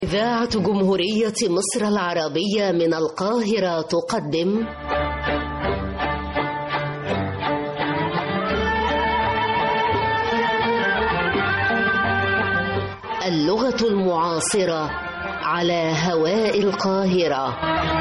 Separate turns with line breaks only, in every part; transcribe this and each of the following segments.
إذاعة جمهورية مصر العربية من القاهرة تقدم اللغة المعاصرة على هواء القاهرة.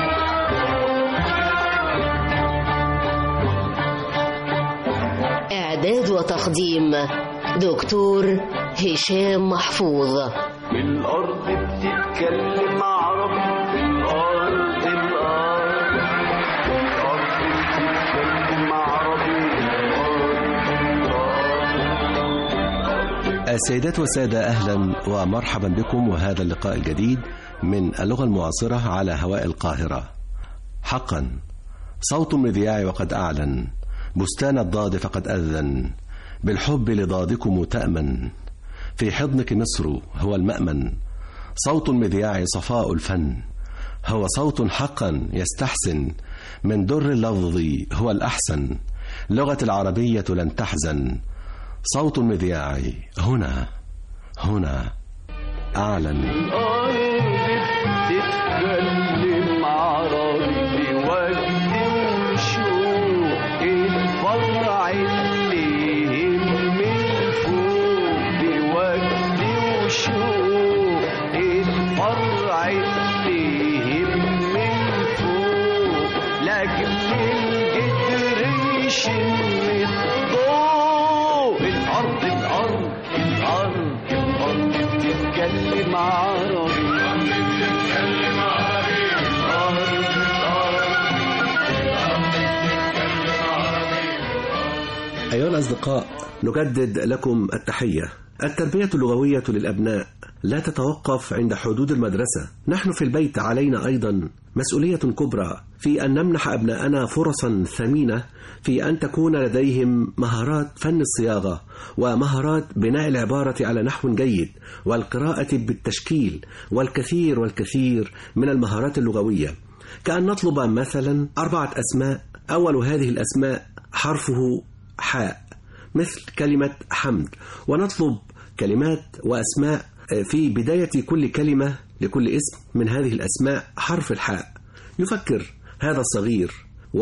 إعداد وتقديم دكتور هشام محفوظ.
الأرض بتتكلم عربي، الأرض بتتكلم عربي.
السيدات والسادة، أهلا ومرحبا بكم وهذا اللقاء الجديد من اللغة المعاصرة على هواء القاهرة. حقا صوت المذياع وقد أعلن، بستان الضاد فقد أذن، بالحب لضادكم تأمن، في حضنك مصر هو المأمن. صوت المذياع صفاء الفن، هو صوت حقا يستحسن، من در اللفظ هو الأحسن، لغة العربية لن تحزن. صوت المذياع هنا أعلن.
تتكلم عربي وجد وشوق، الفرع اللي من فوق بوجد وشوق، الفرع اللي من فوق، لاجل الجدر يشم الضوء. الأرض بتتكلم عربي،
أيها الأصدقاء، نجدد لكم التحية. التربية اللغوية للأبناء لا تتوقف عند حدود المدرسة. نحن في البيت علينا أيضا مسؤولية كبرى في أن نمنح أبناءنا فرصا ثمينة في أن تكون لديهم مهارات فن الصياغة ومهارات بناء العبارة على نحو جيد والقراءة بالتشكيل والكثير من المهارات اللغوية، كأن نطلب مثلا 4 أسماء أول هذه الأسماء حرفه حاء، مثل كلمة حمد، ونطلب كلمات وأسماء في بداية كل كلمة لكل اسم من هذه الأسماء حرف الحاء. يفكر هذا الصغير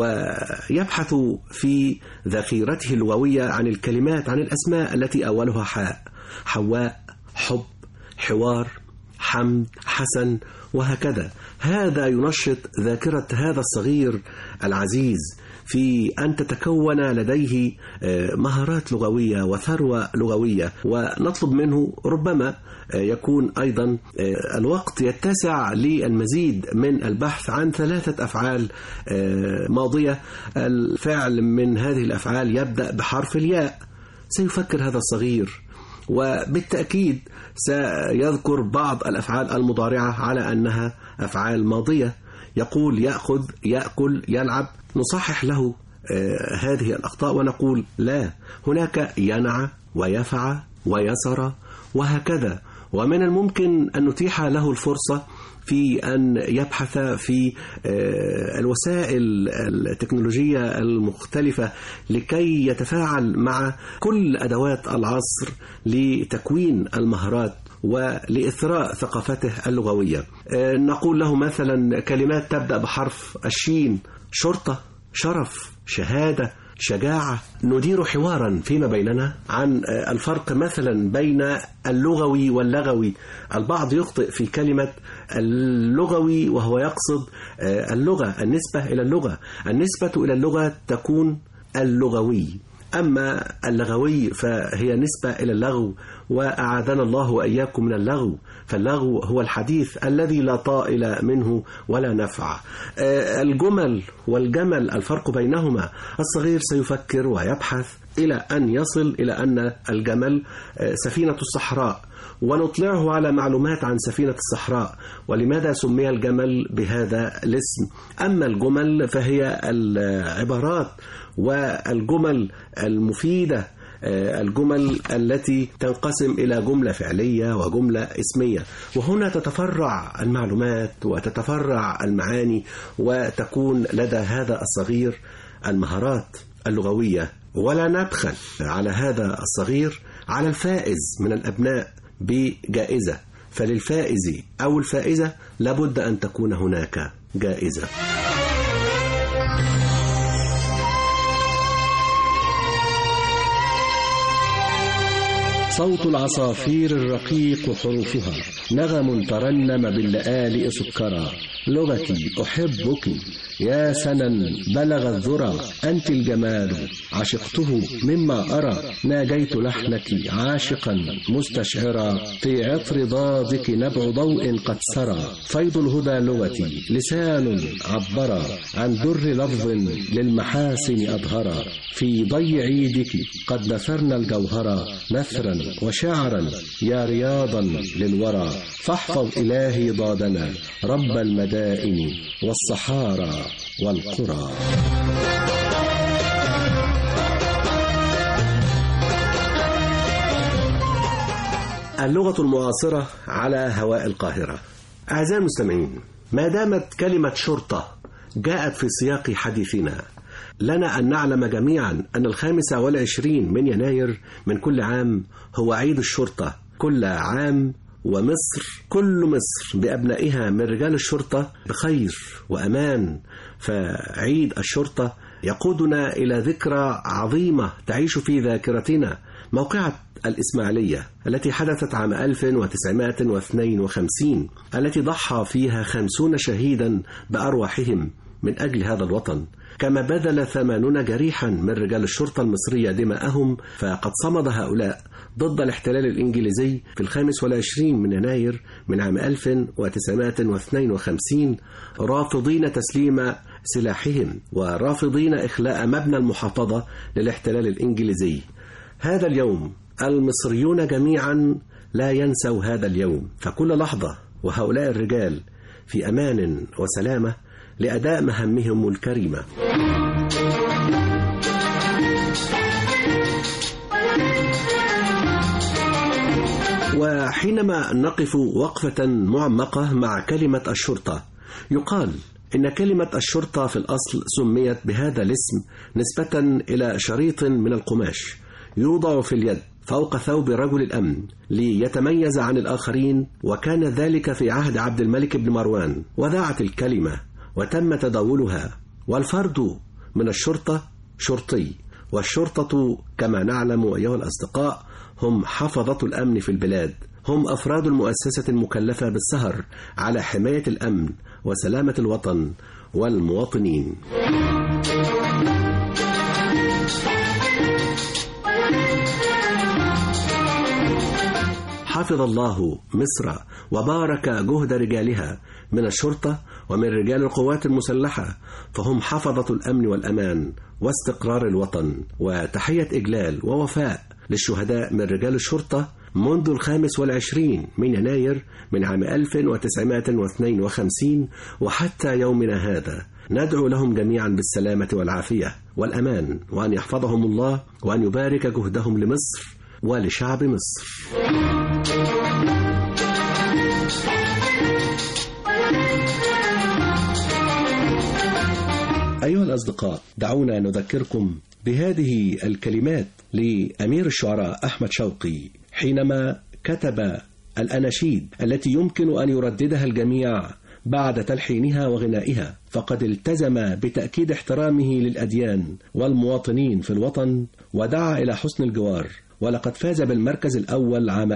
ويبحث في ذخيرته اللغوية عن الكلمات، عن الأسماء التي أولها حاء: حواء، حب، حوار، حمد، حسن، وهكذا. هذا ينشط ذاكرة هذا الصغير العزيز في أن تتكون لديه مهارات لغوية وثروة لغوية. ونطلب منه ربما يكون أيضا الوقت يتسع للمزيد من البحث عن 3 أفعال ماضية، الفعل من هذه الأفعال يبدأ بحرف الياء. سيفكر هذا الصغير وبالتأكيد سيذكر بعض الأفعال المضارعة على أنها أفعال ماضية. يقول يأخذ، يأكل، يلعب. نصحح له هذه الأخطاء ونقول لا، هناك ينع ويفع ويسر وهكذا. ومن الممكن أن نتيح له الفرصة في أن يبحث في الوسائل التكنولوجية المختلفة لكي يتفاعل مع كل أدوات العصر لتكوين المهارات ولإثراء ثقافته اللغوية. نقول له مثلا كلمات تبدأ بحرف الشين: شرطة، شرف، شهادة، شجاعة. ندير حوارا فيما بيننا عن الفرق مثلا بين اللغوي واللغوي. البعض يخطئ في كلمة اللغوي وهو يقصد اللغة، النسبة إلى اللغة. النسبة إلى اللغة تكون اللغوي، أما اللغوي فهي نسبة إلى اللغو، وأعاذنا الله وإياكم من اللغو. فاللغو هو الحديث الذي لا طائل منه ولا نفع. الجمل والجمل الفرق بينهما. الصغير سيفكر ويبحث إلى أن يصل إلى أن الجمل سفينة الصحراء، ونطلعه على معلومات عن سفينة الصحراء ولماذا سمي الجمل بهذا الاسم. أما الجمل فهي العبارات والجمل المفيدة، الجمل التي تنقسم إلى جملة فعلية وجملة اسمية، وهنا تتفرع المعلومات وتتفرع المعاني، وتكون لدى هذا الصغير المهارات اللغوية. ولا نبخل على هذا الصغير، على الفائز من الأبناء بجائزة. فللفائز أو الفائزة لابد أن تكون هناك جائزة.
صوت العصافير الرقيق حروفها نغم ترنم باللآلئ سكرا. لغتي أحبك يا سنا بلغ الذرى، أنت الجمال عشقته مما أرى. ناجيت لحنك عاشقا مستشعرا، في عطر ضادك نبع ضوء قد سرى. فيض الهدى لغتي لسان عبرا، عن در لفظ للمحاسن أظهرا. في ضي عيدك قد نثرنا الجوهرا، نثرا وشعرا يا رياضا للورى. فاحفظ إلهي ضادنا رب المدائن والصحارى والقرى.
اللغة المعاصرة على هواء القاهرة. أعزائي المستمعين، ما دامت كلمة شرطة جاءت في سياق حديثنا، لنا أن نعلم جميعا أن 25 من يناير من كل عام هو عيد الشرطة كل عام، ومصر كل مصر بأبنائها من رجال الشرطة بخير وأمان. فعيد الشرطة يقودنا إلى ذكرى عظيمة تعيش في ذاكرتنا، موقعة الإسماعيلية التي حدثت عام 1952، التي ضحى فيها 50 شهيدا بأرواحهم من أجل هذا الوطن، كما بذل 80 جريحا من رجال الشرطة المصرية دماءهم. فقد صمد هؤلاء ضد الاحتلال الإنجليزي في 25 من يناير من عام 1952، رافضين تسليم سلاحهم ورافضين إخلاء مبنى المحافظة للاحتلال الإنجليزي. هذا اليوم المصريون جميعا لا ينسوا هذا اليوم، فكل لحظة وهؤلاء الرجال في أمان وسلامة لأداء مهامهم الكريمة. وحينما نقف وقفة معمقة مع كلمة الشرطة، يقال إن كلمة الشرطة في الأصل سميت بهذا الاسم نسبة إلى شريط من القماش يوضع في اليد فوق ثوب رجل الأمن ليتميز عن الآخرين، وكان ذلك في عهد عبد الملك بن مروان. وذاعت الكلمة وتم تداولها، والفرد من الشرطة شرطي، والشرطة كما نعلم أيها الأصدقاء هم حفظة الأمن في البلاد، هم أفراد المؤسسة المكلفة بالسهر على حماية الأمن وسلامة الوطن والمواطنين. حفظ الله مصر وبارك جهد رجالها من الشرطة ومن رجال القوات المسلحة، فهم حفظة الأمن والأمان واستقرار الوطن. وتحية إجلال ووفاء للشهداء من رجال الشرطة منذ 25 من يناير من عام 1952 وحتى يومنا هذا. ندعو لهم جميعا بالسلامة والعافية والأمان، وأن يحفظهم الله وأن يبارك جهدهم لمصر ولشعب مصر. أيها الأصدقاء، دعونا نذكركم بهذه الكلمات لأمير الشعراء أحمد شوقي حينما كتب الأناشيد التي يمكن أن يرددها الجميع بعد تلحينها وغنائها. فقد التزم بتأكيد احترامه للأديان والمواطنين في الوطن، ودعا إلى حسن الجوار. ولقد فاز بالمركز الأول عام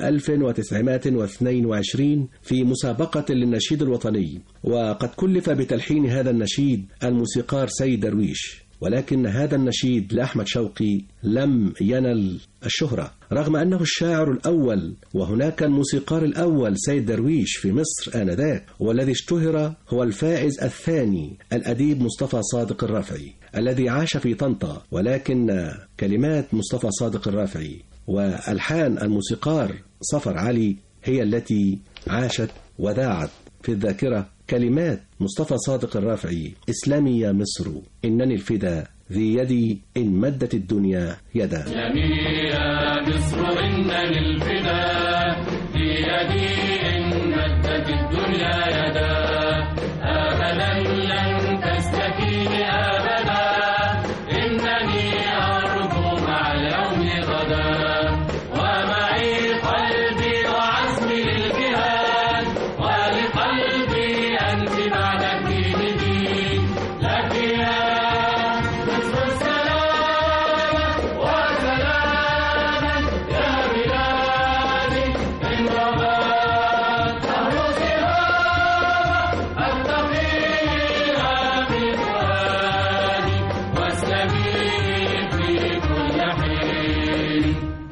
1922 في مسابقة للنشيد الوطني، وقد كلف بتلحين هذا النشيد الموسيقار سيد درويش. ولكن هذا النشيد لأحمد شوقي لم ينل الشهرة، رغم أنه الشاعر الأول وهناك الموسيقار الأول سيد درويش في مصر آنذاك. والذي اشتهر هو الفائز الثاني الأديب مصطفى صادق الرافعي الذي عاش في طنطا. ولكن كلمات مصطفى صادق الرافعي وألحان الموسيقار صفر علي هي التي عاشت وذاعت في الذاكرة. كلمات مصطفى صادق الرافعي: إسلامي يا مصر إنني الفدا، ذي يدي إن مدت الدنيا يدا.
إسلامي يا مصر إنني الفدا، ذي يدي إن مدت الدنيا يدا. أبدا لن تستكيني أبدا، إنني أرجو مع اليوم غدا. ومعي قلبي وعزمي للجهاد، أنت بعد الدين دين لك يا مصر السلام وسلاما يا بلادي إن رمت عروسها أتقيها بفؤادي واستبيد في كل حين.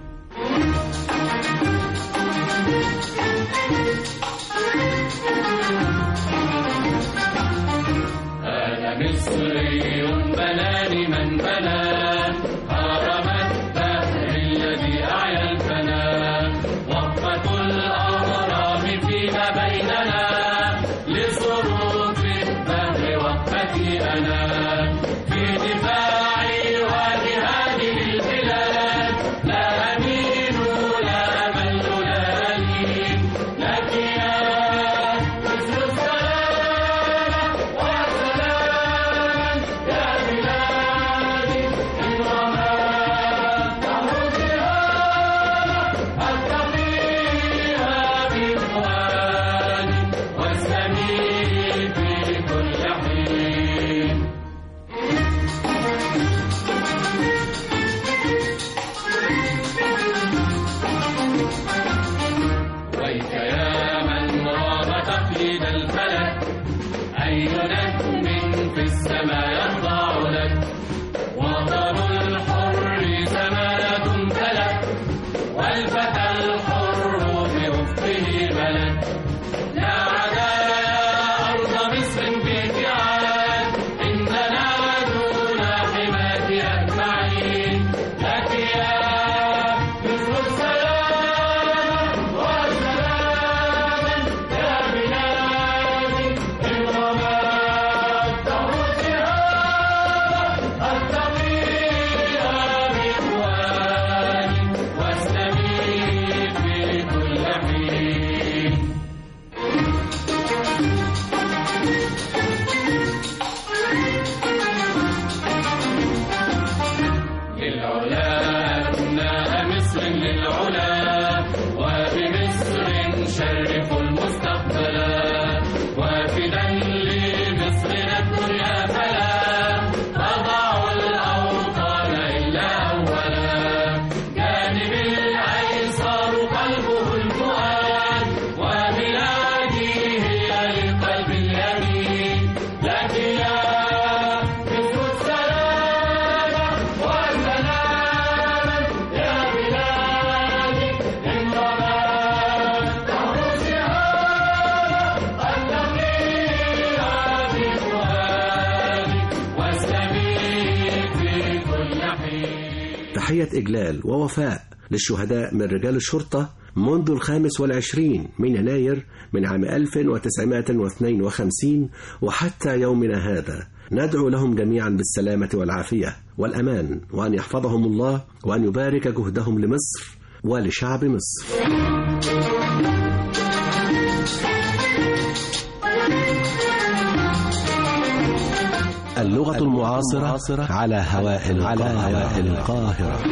مصري بناني من بنى هرم الدهر الذي أعيا الفنا وقفة الأهرام فيما بيننا لصروف الدهر وقفتي أنا في دفاعي وجهادي للبلاد لا أمين لا أمل لا ألين لك يا مصر السلام وسلام يا بلادي إن رمت عروسها أتقيها بفؤادي واستميت في كل حين. ويك يا من رام تقليد الفلك أي نجم في السماء يخضع لك وطن الحر سماء تلك والفتى الحر بأفقه ملك لا عدا يا أرض مصر باتعاد إننا دون حماك أجمعين لك يا مصر السلام وسلاما يا بلادي إن رمت عروسها أتقيها بفؤادي واستميت في كل حين. للعلا أبناء مصر للعلا وبمصر شرفوا المستقبلا وفدا لمصرنا الدنيا فلا تضع الأوطان إلا أولا جانب الأيسر قلبه الفؤاد وبلادي هي للقلب اليمين لك يا مصر السلام وسلاما يا بلادي إن رمت عروسها أتقيها بفؤادي واستميت في كل حين.
تحية إجلال ووفاء للشهداء من رجال الشرطة منذ 25 من يناير من عام 1952 وحتى يومنا هذا. ندعو لهم جميعا بالسلامة والعافية والأمان وأن يحفظهم الله وأن يبارك جهدهم لمصر ولشعب مصر. اللغة المعاصرة على هواء القاهرة.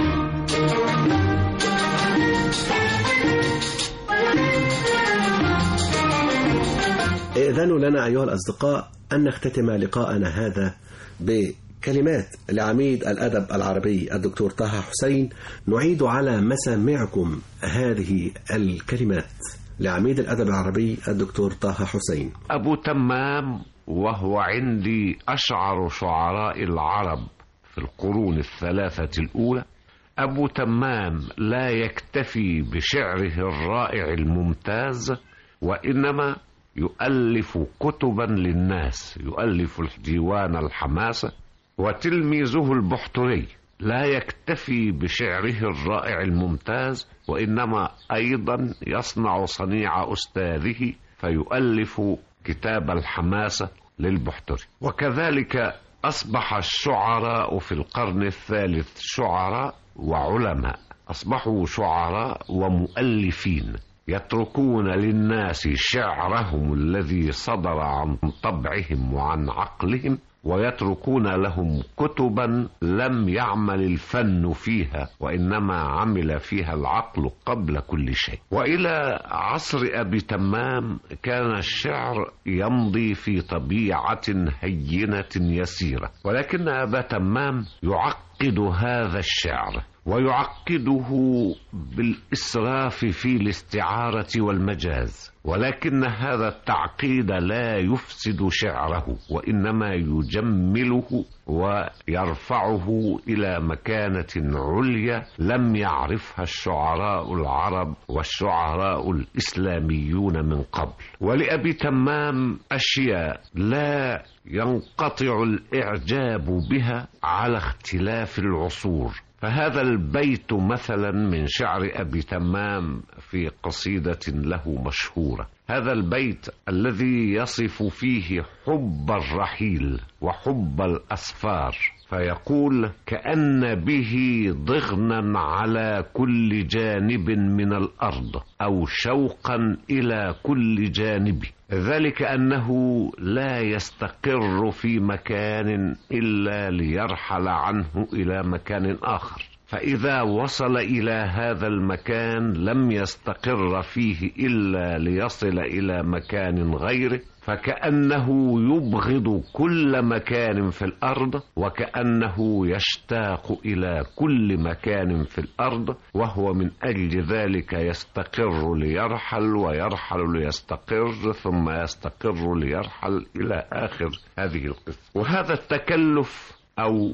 إذن لنا أيها الأصدقاء أن نختتم لقاءنا هذا بكلمات لعميد الأدب العربي الدكتور طه حسين. نعيد على مسامعكم هذه الكلمات لعميد الأدب العربي الدكتور طه حسين.
أبو تمام وهو عندي أشعر شعراء العرب في القرون الثلاثة الأولى. أبو تمام لا يكتفي بشعره الرائع الممتاز وإنما يؤلف كتبا للناس، يؤلف ديوان الحماسة. وتلميذه البحتري لا يكتفي بشعره الرائع الممتاز وإنما أيضا يصنع صنيع أستاذه فيؤلف كتاب الحماسة للبحتري. وكذلك أصبح الشعراء في القرن الثالث شعراء وعلماء، أصبحوا شعراء ومؤلفين يتركون للناس شعرهم الذي صدر عن طبعهم وعن عقلهم ويتركون لهم كتبا لم يعمل الفن فيها وإنما عمل فيها العقل قبل كل شيء. وإلى عصر أبي تمام كان الشعر يمضي في طبيعة هينة يسيرة، ولكن أبا تمام يعقد هذا الشعر ويعقده بالإسراف في الاستعارة والمجاز، ولكن هذا التعقيد لا يفسد شعره وإنما يجمله ويرفعه إلى مكانة عليا لم يعرفها الشعراء العرب والشعراء الإسلاميون من قبل. ولأبي تمام أشياء لا ينقطع الإعجاب بها على اختلاف العصور. فهذا البيت مثلا من شعر أبي تمام في قصيدة له مشهورة، هذا البيت الذي يصف فيه حب الرحيل وحب الأسفار، فيقول: كأن به ضغنا على كل جانب من الأرض أو شوقا إلى كل جانب، ذلك أنه لا يستقر في مكان إلا ليرحل عنه إلى مكان آخر، فإذا وصل إلى هذا المكان لم يستقر فيه إلا ليصل إلى مكان غيره، فكأنه يبغض كل مكان في الأرض وكأنه يشتاق إلى كل مكان في الأرض، وهو من أجل ذلك يستقر ليرحل ويرحل ليستقر ثم يستقر ليرحل إلى آخر هذه القصة. وهذا التكلف أو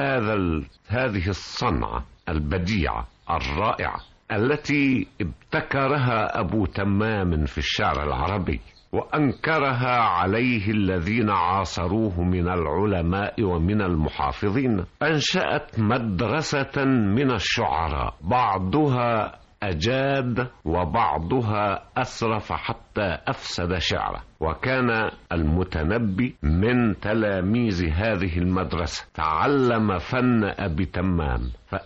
هذه الصنعة البديعة الرائعة التي ابتكرها أبو تمام في الشعر العربي وأنكرها عليه الذين عاصروه من العلماء ومن المحافظين، أنشأت مدرسة من الشعراء، بعضها أجاد وبعضها أسرف حتى أفسد شعره. وكان المتنبي من تلاميذ هذه المدرسة، تعلم فن أبي تمام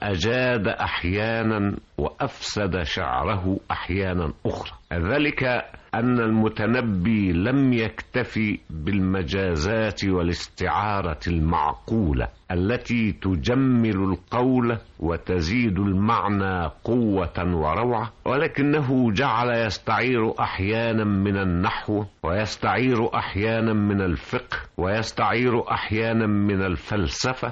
فأجاد أحيانا وأفسد شعره أحيانا أخرى. ذلك أن المتنبي لم يكتفي بالمجازات والاستعارة المعقولة التي تجمل القول وتزيد المعنى قوة وروعة، ولكنه جعل يستعير أحيانا من النحو ويستعير أحيانا من الفقه ويستعير أحيانا من الفلسفة،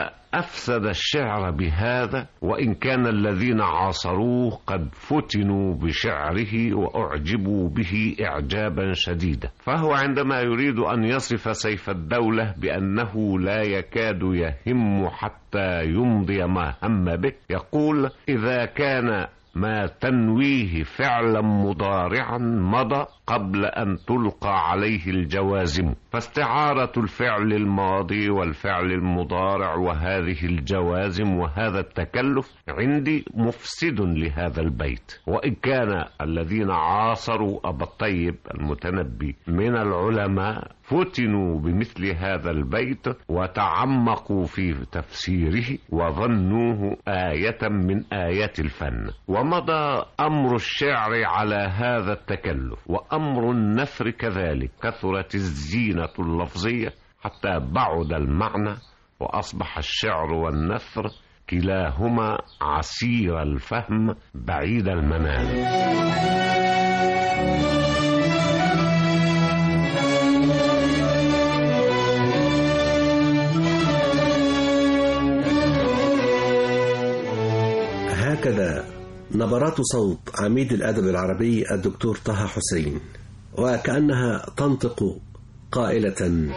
فأفسد الشعر بهذا، وإن كان الذين عاصروه قد فتنوا بشعره وأعجبوا به إعجابا شديدا. فهو عندما يريد أن يصف سيف الدولة بأنه لا يكاد يهم حتى يمضي ما هم به، يقول: إذا كان ما تنويه فعلا مضارعا مضى قبل أن تلقى عليه الجوازم. فاستعارة الفعل الماضي والفعل المضارع وهذه الجوازم وهذا التكلف عندي مفسد لهذا البيت. وإن كان الذين عاصروا أبا الطيب المتنبي من العلماء فتنوا بمثل هذا البيت وتعمقوا في تفسيره وظنوه آية من آيات الفن. ومضى أمر الشعر على هذا التكلف، وأمر النثر كذلك، كثرت الزينة اللفظية حتى بعد المعنى، وأصبح الشعر والنثر كلاهما عسير الفهم بعيد المنال.
هكذا نبرات صوت عميد الأدب العربي الدكتور طه حسين، وكأنها تنطق قائلة: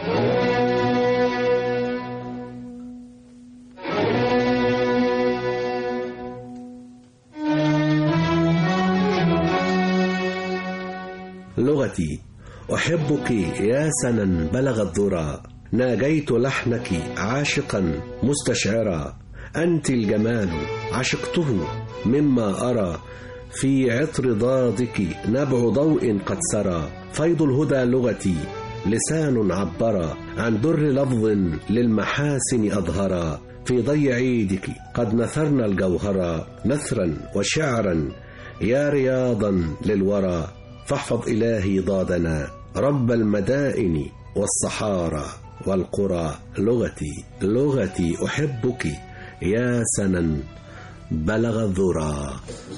لغتي أحبك يا سنا بلغ الذرى، ناجيت لحنك عاشقا مستشعرا، أنت الجمال عشقته مما أرى، في عطر ضادك نبع ضوء قد سرى، فيض الهدى لغتي لسان عبرا، عن در لفظ للمحاسن أظهرا، في ضي عيدك قد نثرنا الجوهرا، نثرا وشعرا يا رياضا للورى، فاحفظ إلهي ضادنا رب المدائن والصحارى، والقرى لغتي لغتي أحبك يا سنا بلغ الذرى.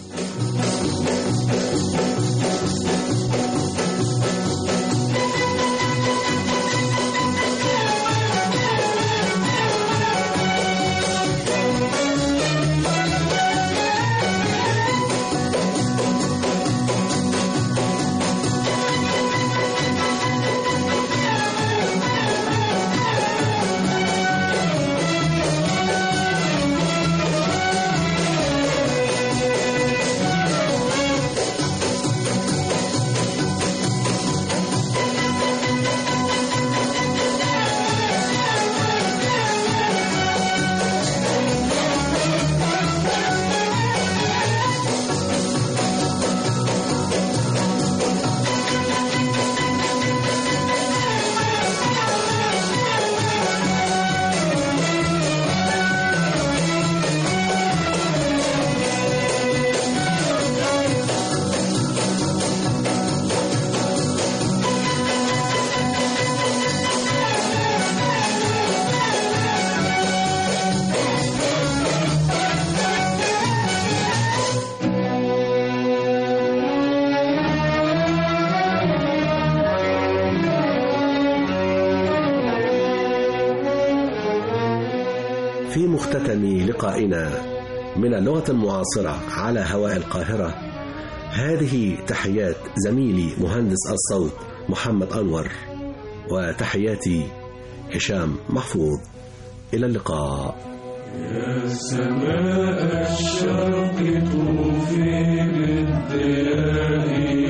في مختتم لقائنا من اللغة المعاصرة على هواء القاهرة، هذه تحيات زميلي مهندس الصوت محمد أنور، وتحياتي هشام محفوظ. إلى اللقاء.
يا سماء الشرق طوفي بالضياء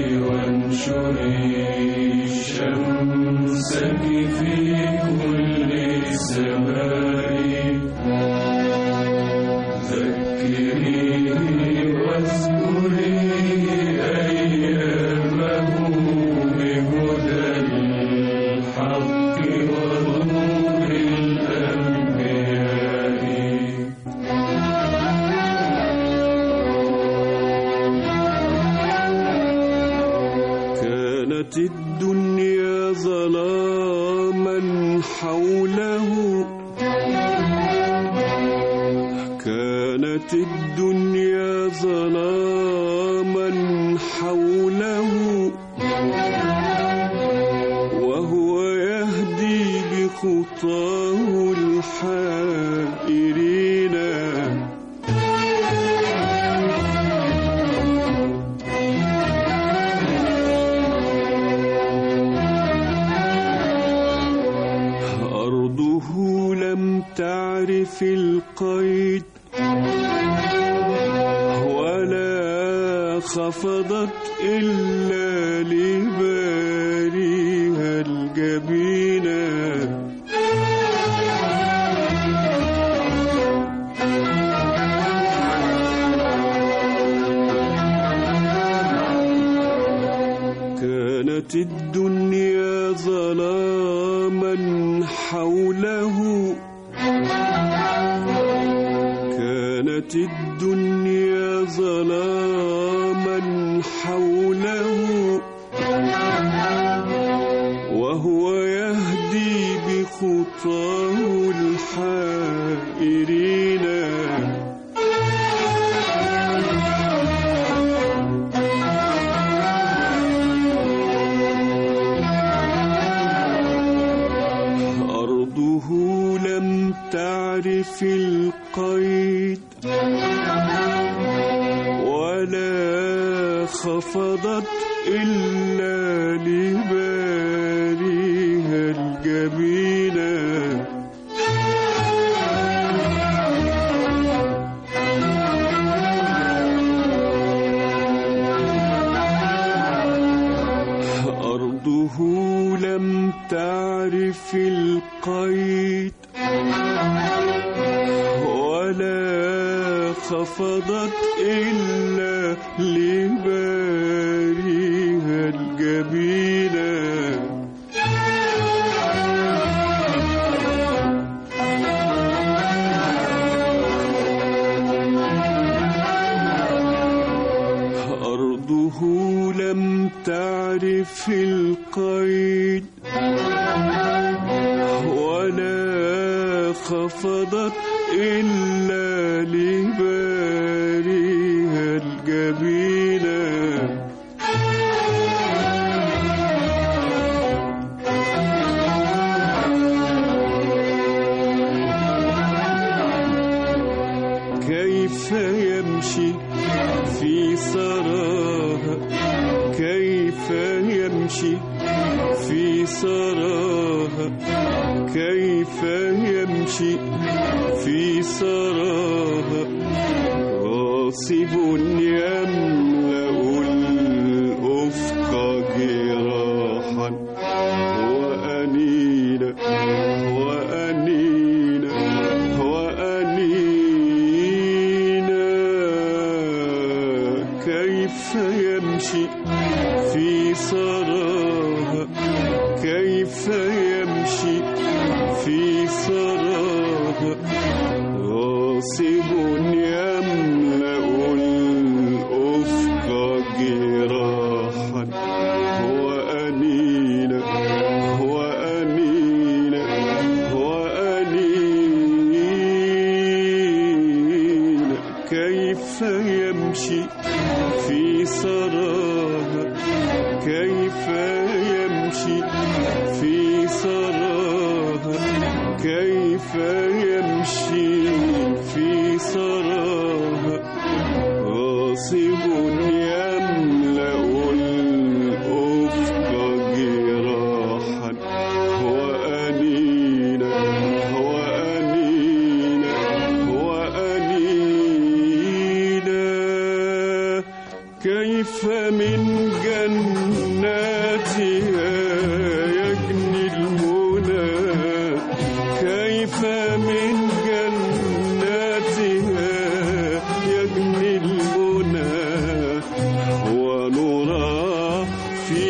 وانشري شمسك في كل سماء، ذكريني واذكري أيامه بهدى الحق ونور الأنبياء. كانت الدنيا ظلاما حوله، كانت الدنيا ظلاما حوله، وهو يهدي بخطاه الحائرين. أرضه لم تعرف القيد ولا خفضت إلا لباريها الجبينة. كانت الدنيا ظلاما حوله، كانت الدنيا ظلاما حوله، وهو يهدي بخطاه الحائرين. أرضه لم تعرف القيد ولا خفضت إلا لباريها الجبينة. أرضه لم تعرف القيد ولا خفضت إلا لباريها الجبينة. أرضه لم تعرف القيد خفضت إلا لباريها الجبينة. كيف يمشي في سراها، كيف يمشي في سراها، كيف يمشي في سراها، غاصب يملأ الأفق جراحا، وأنينا وأنينا وأنينا. كيف يمشي في سراها، كيف يمشي في سراها، غاصب يملأ الأفق جراحا، وأنينا وأنينا وأنينا. كيف يمشي في سراها، كيف يمشي في سراها، كيف يمشي في سراها، غاصب يملأ الأفق جراحا، وأنينا وأنينا وأنينا. كيف من جناتها يجني المنى، كيف من جناتها يجني المنى، ونرى في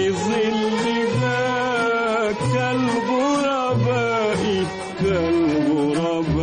ظلها كالغرباء كالغرباء.